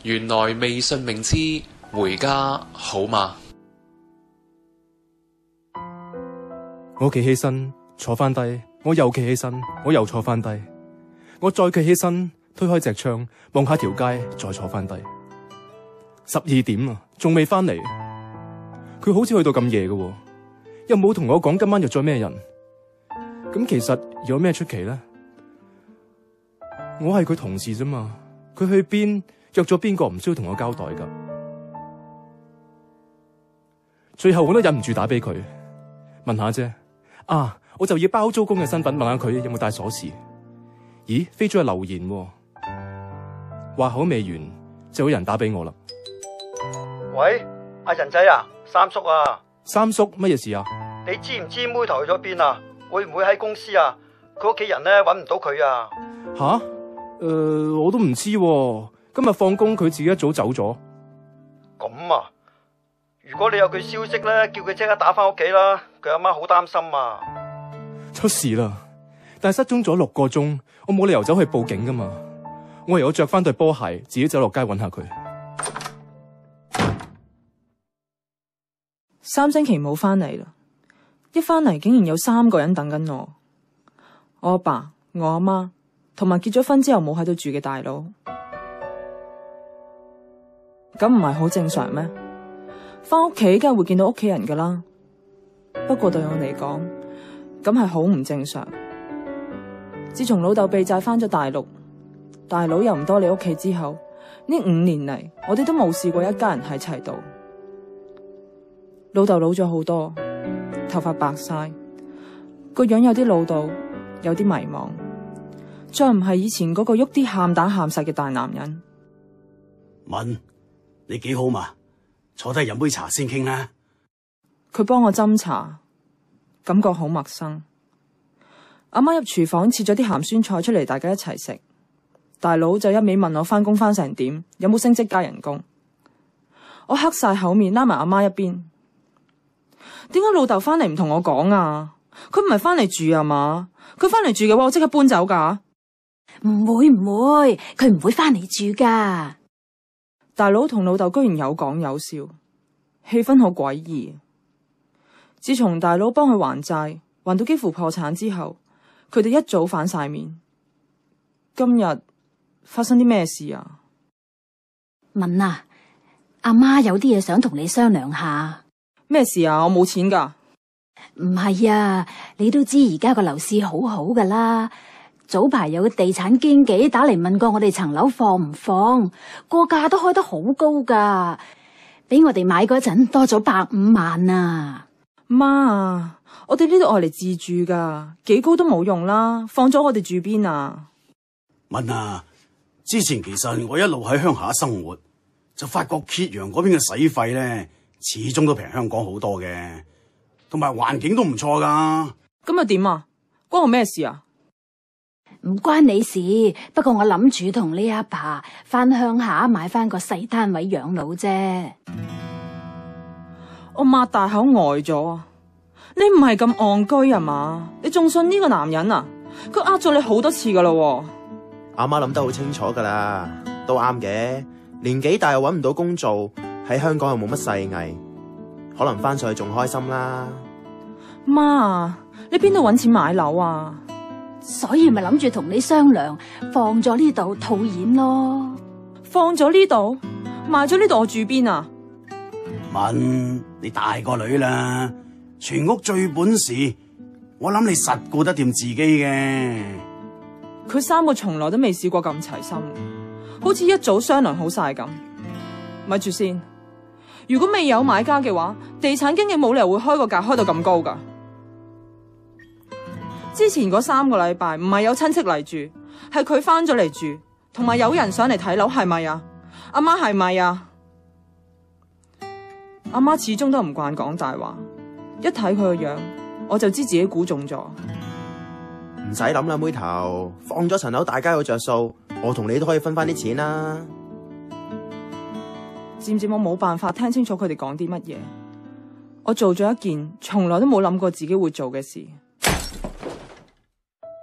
原來微信名之回家好嗎？ 我企起身，坐翻低，我又企起身，我又坐翻低，我再企起身，推開隻窗，望下條街，再坐翻低。12點啦，仲未翻嚟。佢好似去到咁夜嘅，又冇同我講今晚約咗咩人。咁其實有咩出奇咧？我係佢同事啫嘛，佢去邊約咗邊個唔需要同我交代噶。最後我都忍唔住打俾佢，問下啫。我就以包租公嘅身份問下佢有冇帶鎖匙。咦，飛咗去留言喎。話口未完，就有人打俾我啦。 喂，阿仁仔啊，三叔啊。 三叔，乜嘢事啊？ 你知唔知妹頭去咗邊啊？會唔會喺公司啊？佢屋企人咧搵唔到佢啊。 吓？我都唔知喎。今日放工佢自己一早走咗。 咁啊？如果你有佢消息咧，叫佢即刻打翻屋企啦。佢阿媽好擔心啊。 出事啦！但係失蹤咗6個鐘，我冇理由走去報警噶嘛。我唯有着翻對波鞋，自己走落街揾下佢。 3星期冇翻嚟啦，一翻嚟竟然有3個人等緊我。我阿爸、我阿媽同埋結咗婚之後冇喺度住嘅大佬。咁唔係好正常咩？翻屋企梗係會見到屋企人噶啦。不過對我嚟講，咁係好唔正常。自從老豆避債翻咗大陸，大佬又唔多理屋企之後，呢5年嚟，我哋都冇試過一家人喺齊度。老豆老咗好多，頭髮白晒，個樣有啲老到，有啲迷茫，再唔係以前嗰個喐啲喊打喊殺嘅大男人。 文，你幾好嘛？坐低飲杯茶先傾啦。 佢幫我斟茶，感覺好陌生。阿媽入廚房切咗啲鹹酸菜出嚟，大家一齊食。大佬就一味問我翻工翻成點，有冇升職加人工。我黑晒口面，拉埋阿媽一邊。點解老豆翻嚟唔同我講啊？佢唔係翻嚟住啊嘛？佢翻嚟住嘅話，我即刻搬走噶。 唔會，佢唔會翻嚟住噶。 大佬同老豆居然有講有笑，氣氛好詭異。自從大佬幫佢還債，還到幾乎破產之後，佢哋一早反晒面。今日發生啲咩事啊？ 文啊，阿媽有啲嘢想同你商量下。 咩事啊？我冇錢噶。 唔係啊，你都知而家個樓市好好噶啦。早排有個地產經紀打嚟問過我哋層樓放唔放，個價都開得好高噶，比我哋買嗰陣多咗150萬啊！ 媽，我哋呢度愛嚟自住噶，幾高都冇用啦，放咗我哋住邊啊？ 文啊，之前其實我一路喺鄉下生活，就發覺揭陽嗰邊嘅使費咧，始終都平香港好多嘅，同埋環境都唔錯噶。 咁又點啊？關我咩事啊？ 唔關你事，不過我諗住同你阿爸翻鄉下買翻個細單位養老啫。 我擘大口呆咗。你唔係咁戇居啊嘛？你仲信呢個男人啊？佢呃咗你好多次噶啦。 阿媽諗得好清楚噶啦，都啱嘅。年紀大又搵唔到工做，喺香港又冇乜世藝，可能翻上去仲開心啦。 媽，你邊度搵錢買樓啊？ 所以咪諗住同你商量，放咗呢度套現咯。 放咗呢度，賣咗呢度，我住邊啊？ 文，你大個女啦，全屋最本事，我諗你實顧得掂自己嘅。 佢3個從來都未試過咁齊心，好似一早商量好晒咁。咪住先，如果未有買家嘅話，地產經紀冇理由會開個價開到咁高噶。之前嗰3個禮拜唔係有親戚嚟住，係佢翻咗嚟住，同埋有人上嚟睇樓，係咪啊？阿媽係咪啊？阿媽始終都唔慣講大話，一睇佢個樣，我就知自己估中咗。 唔使諗啦，妹頭，放咗層樓大家有着數，我同你都可以分翻啲錢啦。 漸漸我冇辦法聽清楚佢哋講啲乜嘢，我做咗一件從來都冇諗過自己會做嘅事。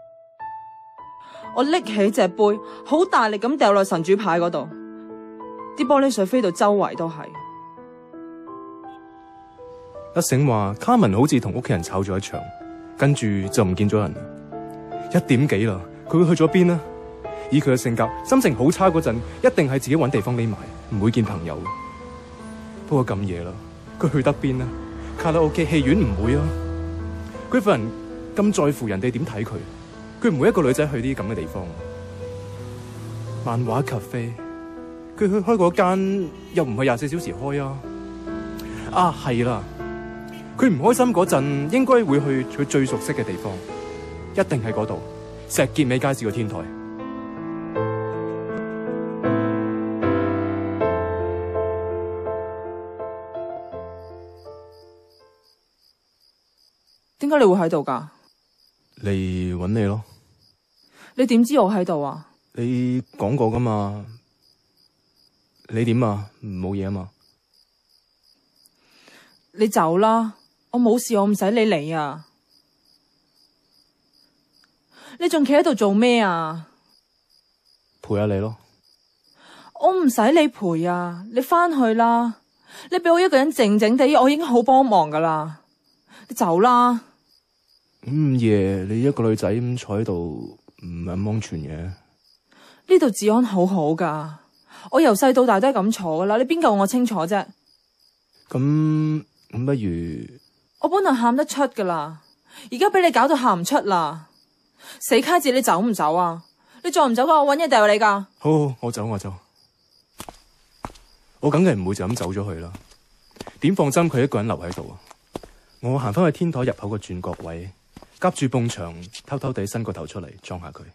我拎起隻杯，好大力咁掉落神主牌嗰度， 啲玻璃碎飛到周圍都係。 阿醒話卡文好似同屋企人吵咗一場，跟住就唔見咗人啦。1點幾啦，佢會去咗邊呢？以佢嘅性格，心情好差嗰陣，一定係自己搵地方匿埋，唔會見朋友。不過咁夜啦，佢去得邊呢？卡拉 OK 戲院唔會啊。佢份人咁在乎人哋點睇佢，佢唔會一個女仔去啲咁嘅地方。漫畫咖啡，佢去開嗰間又唔係24小時開啊。啊係啦，佢唔開心嗰陣，應該會去佢最熟悉嘅地方，一定係嗰度石硤尾街市個天台。 點解你會喺度㗎？ 嚟搵你咯。 你點知我喺度啊？ 你講過㗎嘛？你點啊？冇嘢啊嘛？ 你走啦，我冇事，我唔使理你啊。你仲企喺度做咩啊？ 陪下你咯。 我唔使你陪啊，你返去啦。你俾我一個人靜靜地，我已經好幫忙㗎啦。你走啦。 咁夜你一個女仔咁坐喺度，唔係咁安全嘅。 呢度治安好好㗎，我由細到大都係咁坐㗎啦。你邊夠我清楚啫？ 咁不如我本來喊得出㗎啦，而家俾你搞到喊唔出啦。死卡字，你走唔走啊？你再唔走嘅話，我搵嘢掉你㗎。 好，我走。我梗係唔會就咁走咗去啦。點放心佢一個人留喺度啊？我行翻去天台入口個轉角位，夾住埲牆，偷偷地伸個頭出嚟裝下佢。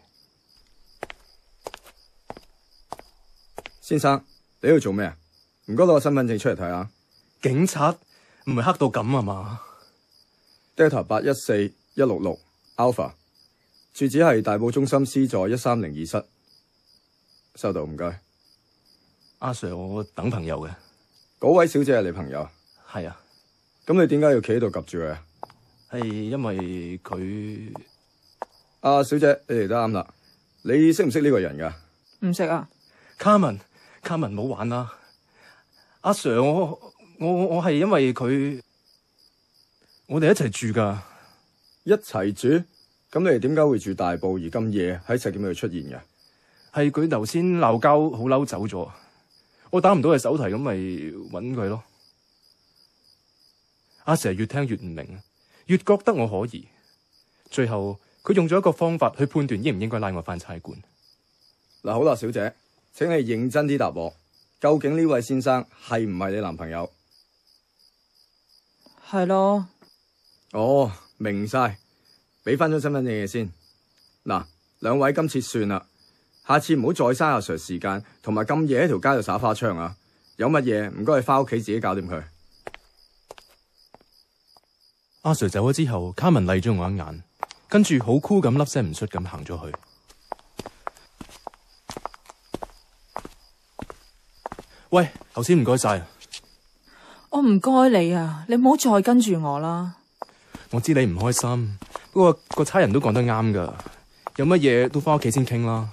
先生，你喺度做咩啊？唔該攞個身份證出嚟睇下。 警察唔係黑到咁啊嘛 ？Delta 814166 Alpha， 住址係大埔中心 C 座130-2室。收到，唔該。 阿 Sir， 我等朋友嘅。 嗰位小姐係你朋友？ 係啊。 咁你點解要企喺度夾住佢啊？ 係因為佢。 阿小姐，你嚟得啱啦。你識唔識呢個人噶？ 唔識啊。 卡文唔好玩啦。阿 Sir， 我係因為佢，我哋一齊住噶。 一齊住？咁你哋點解會住大埔而咁夜喺石硤尾度出現嘅？ 係佢頭先鬧交，好嬲走咗。我打唔到佢手提，咁咪搵佢咯。阿 Sir 越聽越唔明，越覺得我可疑。最後佢用咗一個方法去判斷應唔應該拉我返差館。 嗱，好啦，小姐，請你認真啲答我，究竟呢位先生係唔係你男朋友？ 係咯。 哦，明晒，俾翻張身份證嘅先。嗱，兩位今次算啦，下次唔好再嘥阿 Sir 時間，同埋咁夜喺條街度耍花槍啊！有乜嘢唔該你翻屋企自己搞掂佢。 阿 Sir 走咗之後，卡文勵咗我一眼，跟住好酷咁粒聲唔出咁行咗去。喂，頭先唔該晒。 我唔該你啊，你唔好再跟住我啦。 我知你唔開心，不過個差人都講得啱噶，有乜嘢都翻屋企先傾啦。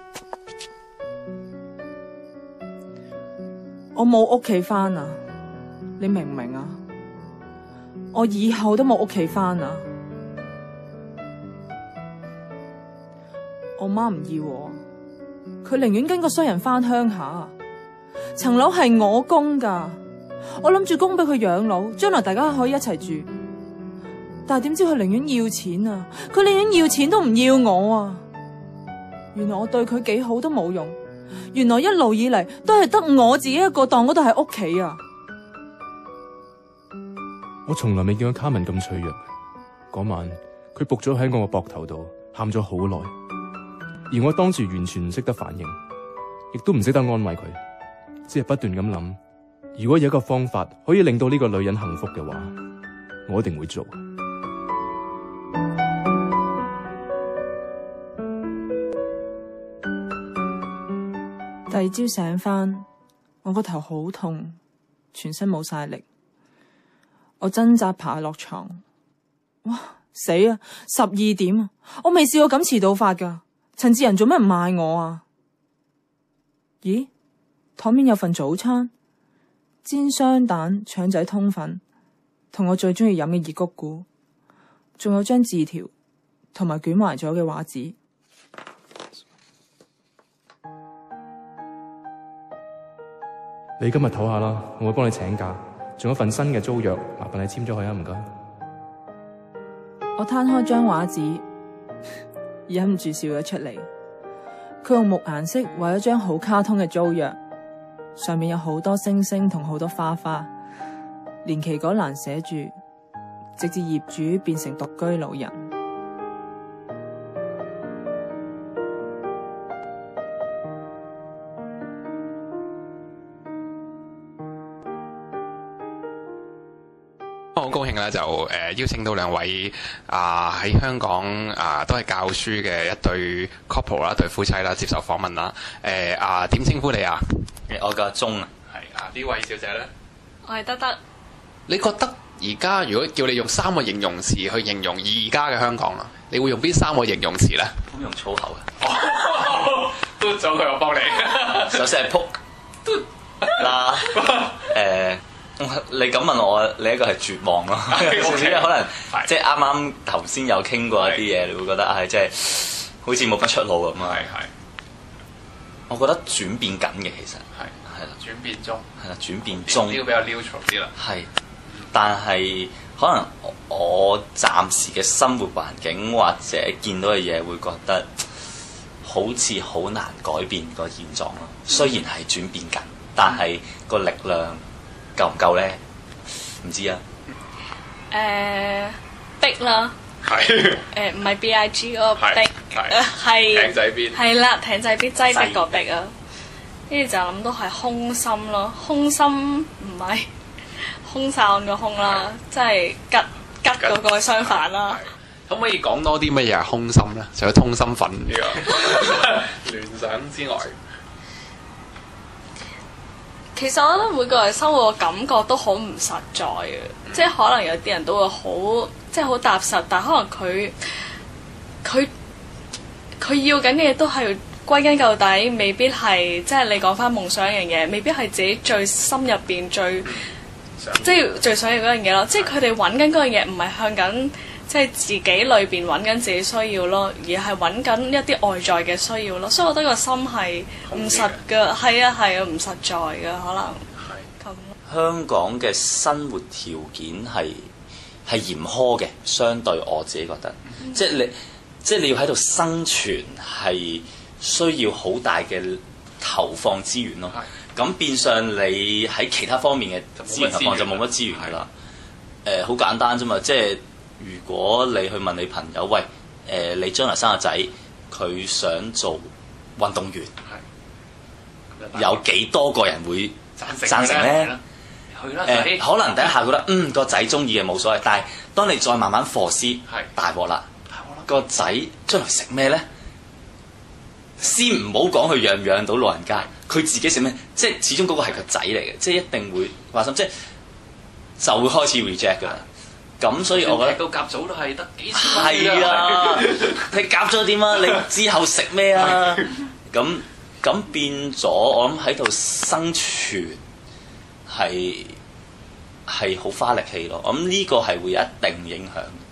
我冇屋企翻啊，你明唔明啊？我以後都冇屋企翻啊！我媽唔要我，佢寧願跟個衰人翻鄉下。層樓係我供噶，我諗住供俾佢養老，將來大家可以一齊住。但係點知佢寧願要錢啊！佢寧願要錢都唔要我啊！原來我對佢幾好都冇用，原來一路以嚟都係得我自己一個當嗰度係屋企啊！ 我從來未見過卡文咁脆弱。嗰晚佢仆咗喺我個膊頭度，喊咗好耐，而我當時完全唔識得反應，亦都唔識得安慰佢，只係不斷咁諗，如果有一個方法可以令到呢個女人幸福嘅話，我一定會做。 第二朝醒返，我個頭好痛，全身冇晒力。我掙扎爬落床，哇死啊！12點啊，我未試過咁遲到法噶。陳志仁做咩唔嗌我啊？咦， 枱面有份早餐，煎雙蛋、腸仔通粉，同我最鍾意飲嘅熱谷古，仲有張字條同埋捲埋咗嘅畫紙。 你今日唞下啦，我會幫你請假，仲有份新嘅租約，麻煩你簽咗佢啊，唔該。 我攤開張畫紙，忍唔住笑咗出嚟。佢用木顏色畫咗張好卡通嘅租約，上面有好多星星同好多花花，連期嗰欄寫住直至業主變成獨居老人。 好高興咧，就邀請到兩位喺香港都係教書嘅一對 couple 啦，一對夫妻啦，接受訪問啦。點稱呼你啊？ 我叫阿鐘啊。 係呢位小姐咧？ 我係德德。你覺得而家如果叫你用3個形容詞去形容而家嘅香港啊，你會用邊3個形容詞咧？ 咁用粗口嘅。 都咗佢，我幫你。 首先係撲啦。你咁問我，你一個係絕望咯，因為可能即係啱啱頭先有傾過一啲嘢，你會覺得即係好似冇乜出路咁啊。係。我覺得轉變緊嘅其實係啦，轉變中係啦，轉變中呢個比較 neutral 啲啦。係，但係可能我暫時嘅生活環境或者見到嘅嘢，會覺得好似好難改變個現狀咯。雖然係轉變緊，但係個力量夠唔夠咧？唔知啊。 逼啦。係。唔係 BIG 嗰個逼，係艇仔邊。係啦，艇仔邊擠逼個逼啊！跟住就諗到係空心咯，空心唔係空散個空啦，即係吉嗰個相反啦。 可唔可以講多啲乜嘢係空心咧？除咗通心粉呢個聯想之外。 其實我覺得每個人生活嘅感覺都好唔實在嘅，即係可能有啲人都會好即係好踏實，但係可能佢要緊嘅嘢都係歸根究底，未必係即係你講翻夢想一樣嘢，未必係自己最心入邊即係最想要嗰樣嘢咯。即係佢哋揾緊嗰樣嘢，唔係向緊即係自己裏邊揾緊自己需要咯，而係揾緊一啲外在嘅需要咯。所以我覺得個心係唔實㗎，係啊唔實在㗎，可能係咁。 香港嘅生活條件係嚴苛嘅，相對我自己覺得，即係你要喺度生存係需要好大嘅投放資源咯。咁變相你喺其他方面嘅資源投放就冇乜資源㗎啦。好簡單啫嘛，即係如果你去問你朋友，喂，你將來生個仔，佢想做運動員，有幾多個人會贊成咧？可能第一下覺得個仔中意嘅冇所謂，但係當你再慢慢課思，大鑊啦！個仔將來食咩咧？先唔好講佢養唔養到老人家，佢自己食咩？即係始終嗰個係個仔嚟嘅，即係一定會話心，即係就會開始 reject 㗎啦。咁所以我覺得踢到甲組都係得幾千蚊。 係啊，你夾咗點啊？你之後食咩啊？咁變咗，我諗喺度生存係好花力氣咯。我諗呢個係會有一定影響。